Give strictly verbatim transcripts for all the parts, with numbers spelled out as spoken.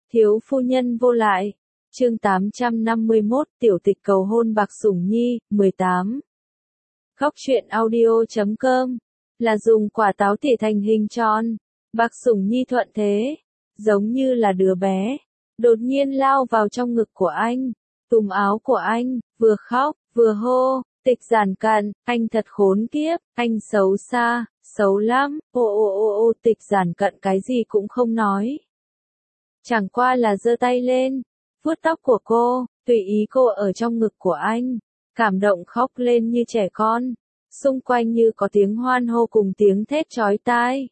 Thiếu phu nhân vô lại. Chương tám trăm năm mươi mốt, tiểu tịch cầu hôn Bạc Sủng Nhi, mười tám. Góc truyện audio chấm com là dùng quả táo tỉa thành hình tròn. Bạc Sủng Nhi thuận thế, giống như là đứa bé, đột nhiên lao vào trong ngực của anh, túm áo của anh, vừa khóc, vừa hô, Tịch Giản Cận, anh thật khốn kiếp, anh xấu xa, xấu lắm, ô ô ô ô Tịch Giản Cận cái gì cũng không nói. Chẳng qua là giơ tay lên, vuốt tóc của cô, tùy ý cô ở trong ngực của anh, cảm động khóc lên như trẻ con, xung quanh như có tiếng hoan hô cùng tiếng thét chói tai.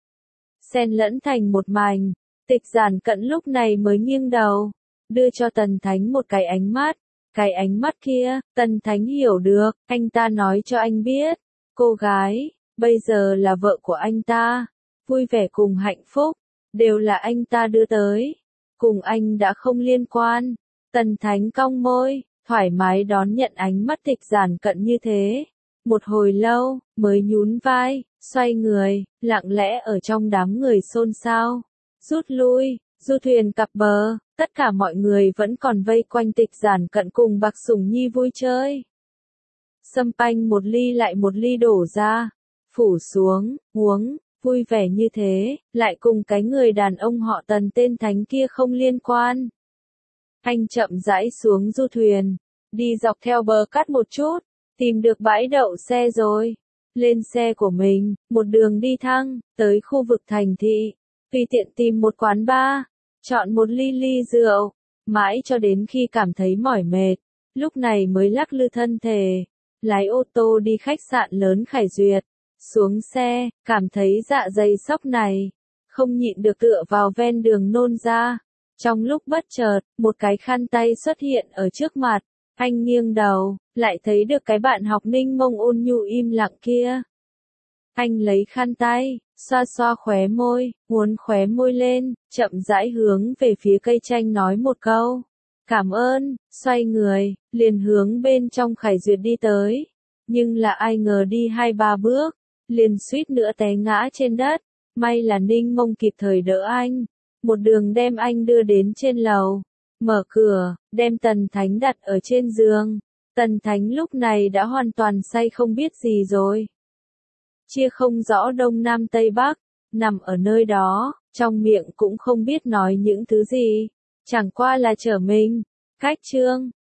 Xen lẫn thành một mảnh, Tịch Giản Cận lúc này mới nghiêng đầu, đưa cho Tần Thánh một cái ánh mắt, cái ánh mắt kia, Tần Thánh hiểu được, anh ta nói cho anh biết, cô gái, bây giờ là vợ của anh ta, vui vẻ cùng hạnh phúc, đều là anh ta đưa tới, cùng anh đã không liên quan. Tần Thánh cong môi, thoải mái đón nhận ánh mắt Tịch Giản Cận như thế. Một hồi lâu, mới nhún vai, xoay người, lặng lẽ ở trong đám người xôn xao, rút lui, du thuyền cập bờ, tất cả mọi người vẫn còn vây quanh Tịch Giản Cận cùng Bạc Sủng Nhi vui chơi. Sâm panh một ly lại một ly đổ ra, phủ xuống, uống, vui vẻ như thế, lại cùng cái người đàn ông họ Tần tên Thánh kia không liên quan. Anh chậm rãi xuống du thuyền, đi dọc theo bờ cát một chút, tìm được bãi đậu xe rồi. Lên xe của mình, một đường đi thăng, tới khu vực thành thị, tùy tiện tìm một quán bar, chọn một ly ly rượu, mãi cho đến khi cảm thấy mỏi mệt, lúc này mới lắc lư thân thể, lái ô tô đi khách sạn lớn Khải Duyệt. Xuống xe, cảm thấy dạ dày sóc này, không nhịn được tựa vào ven đường nôn ra. Trong lúc bất chợt, một cái khăn tay xuất hiện ở trước mặt, anh nghiêng đầu, lại thấy được cái bạn học Ninh Mông ôn nhu im lặng kia. Anh lấy khăn tay, xoa xoa khóe môi, uốn khóe môi lên, chậm rãi hướng về phía cây chanh nói một câu. Cảm ơn, xoay người, liền hướng bên trong Khải Duyệt đi tới. Nhưng là ai ngờ đi hai ba bước, liền suýt nữa té ngã trên đất, may là Ninh Mông kịp thời đỡ anh, một đường đem anh đưa đến trên lầu, mở cửa, đem Tần Thánh đặt ở trên giường. Tần Thánh lúc này đã hoàn toàn say không biết gì rồi. Chia không rõ đông nam tây bắc, nằm ở nơi đó, trong miệng cũng không biết nói những thứ gì, chẳng qua là trở mình. Cách chương,